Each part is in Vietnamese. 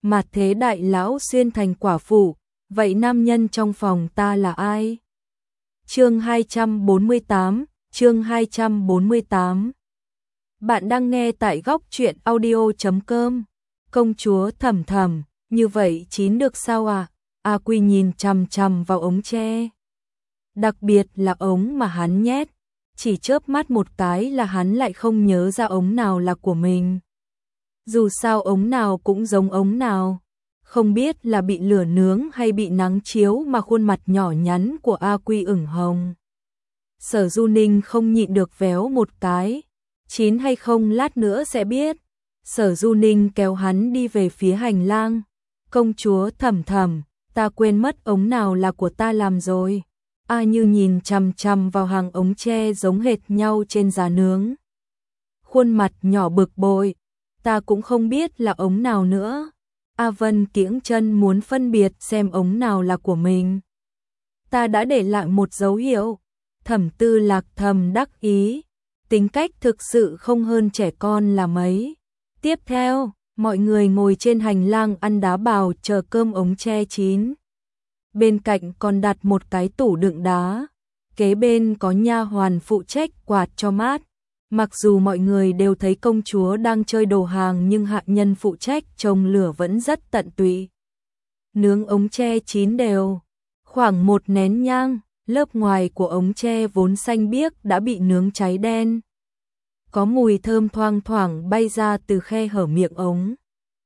mà thế đại lão xuyên thành quả phụ, vậy nam nhân trong phòng ta là ai? Chương 248. Bạn đang nghe tại góc truyện audio.com. Công chúa Thầm Thầm, như vậy chín được sao à? A Quy nhìn chằm chằm vào ống tre. Đặc biệt là ống mà hắn nhét, chỉ chớp mắt một cái là hắn lại không nhớ ra ống nào là của mình. Dù sao ống nào cũng giống ống nào, không biết là bị lửa nướng hay bị nắng chiếu mà khuôn mặt nhỏ nhắn của A Quy ửng hồng. Sở Du Ninh không nhịn được véo một cái, chín hay không lát nữa sẽ biết. Sở Du Ninh kéo hắn đi về phía hành lang. Công chúa Thầm Thầm, ta quên mất ống nào là của ta làm rồi. A Như nhìn chằm chằm vào hàng ống tre giống hệt nhau trên giá nướng. Khuôn mặt nhỏ bực bội, ta cũng không biết là ống nào nữa. A Vân kiễng chân muốn phân biệt xem ống nào là của mình. Ta đã để lại một dấu hiệu. Thẩm Tư Lạc thầm đắc ý, tính cách thực sự không hơn trẻ con là mấy. Tiếp theo, mọi người ngồi trên hành lang ăn đá bào chờ cơm ống tre chín. Bên cạnh còn đặt một cái tủ đựng đá, kế bên có nha hoàn phụ trách quạt cho mát. Mặc dù mọi người đều thấy công chúa đang chơi đồ hàng nhưng hạ nhân phụ trách trồng lửa vẫn rất tận tụy. Nướng ống tre chín đều, khoảng một nén nhang, lớp ngoài của ống tre vốn xanh biếc đã bị nướng cháy đen. Có mùi thơm thoang thoảng bay ra từ khe hở miệng ống.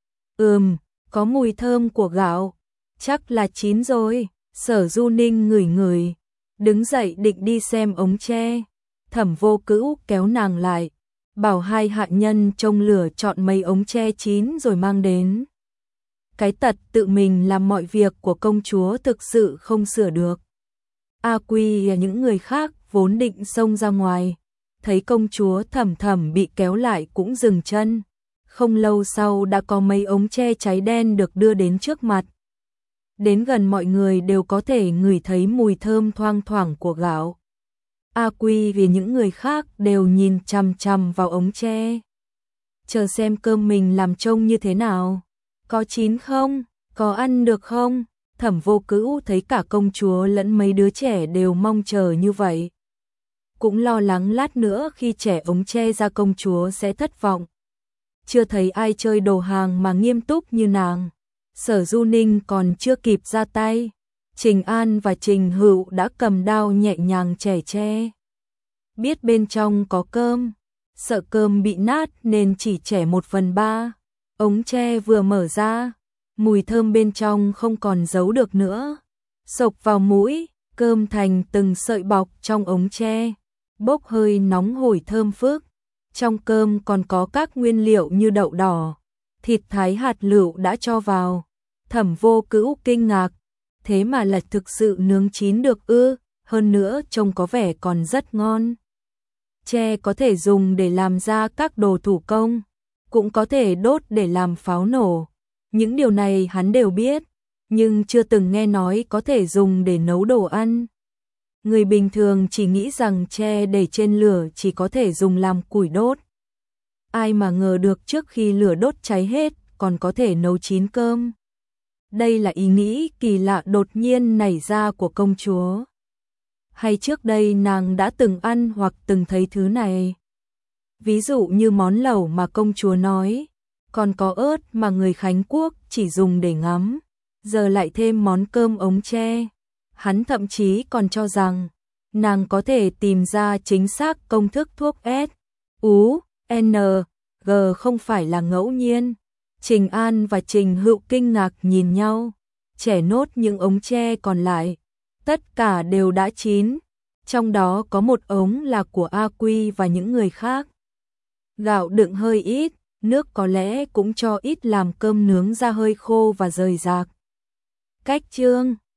Có mùi thơm của gạo, chắc là chín rồi. Sở Du Ninh ngửi ngửi, đứng dậy định đi xem ống tre. Thẩm Vô Cữu kéo nàng lại, bảo hai hạ nhân trông lửa chọn mấy ống tre chín rồi mang đến. Cái tật tự mình làm mọi việc của công chúa thực sự không sửa được. A Quy và những người khác vốn định xông ra ngoài, thấy công chúa Thầm Thầm bị kéo lại cũng dừng chân. Không lâu sau đã có mấy ống tre cháy đen được đưa đến trước mặt. Đến gần mọi người đều có thể ngửi thấy mùi thơm thoang thoảng của gạo. A Quy vì những người khác đều nhìn chằm chằm vào ống tre, chờ xem cơm mình làm trông như thế nào. Có chín không? Có ăn được không? Thẩm Vô Cữu thấy cả công chúa lẫn mấy đứa trẻ đều mong chờ như vậy, cũng lo lắng lát nữa khi trẻ ống tre ra công chúa sẽ thất vọng. Chưa thấy ai chơi đồ hàng mà nghiêm túc như nàng. Sở Du Ninh còn chưa kịp ra tay, Trình An và Trình Hựu đã cầm đao nhẹ nhàng chẻ tre. Biết bên trong có cơm, sợ cơm bị nát nên chỉ chẻ 1/3. Ống tre vừa mở ra, mùi thơm bên trong không còn giấu được nữa. Xộc vào mũi, cơm thành từng sợi bọc trong ống tre, bốc hơi nóng hổi thơm phức. Trong cơm còn có các nguyên liệu như đậu đỏ, thịt thái hạt lựu đã cho vào. Thẩm Vô Cữu kinh ngạc, thế mà là thực sự nướng chín được ư? Hơn nữa trông có vẻ còn rất ngon. Tre có thể dùng để làm ra các đồ thủ công, cũng có thể đốt để làm pháo nổ. Những điều này hắn đều biết, nhưng chưa từng nghe nói có thể dùng để nấu đồ ăn. Người bình thường chỉ nghĩ rằng tre để trên lửa chỉ có thể dùng làm củi đốt. Ai mà ngờ được trước khi lửa đốt cháy hết còn có thể nấu chín cơm. Đây là ý nghĩ kỳ lạ đột nhiên nảy ra của công chúa. Hay trước đây nàng đã từng ăn hoặc từng thấy thứ này. Ví dụ như món lẩu mà công chúa nói, còn có ớt mà người Khánh Quốc chỉ dùng để ngắm, giờ lại thêm món cơm ống tre. Hắn thậm chí còn cho rằng nàng có thể tìm ra chính xác công thức thuốc S, U, N, G không phải là ngẫu nhiên. Trình An và Trình Hựu kinh ngạc nhìn nhau, chẻ nốt những ống tre còn lại. Tất cả đều đã chín, trong đó có một ống là của A Quy và những người khác. Gạo đựng hơi ít, nước có lẽ cũng cho ít làm cơm nướng ra hơi khô và rời rạc. Cách chương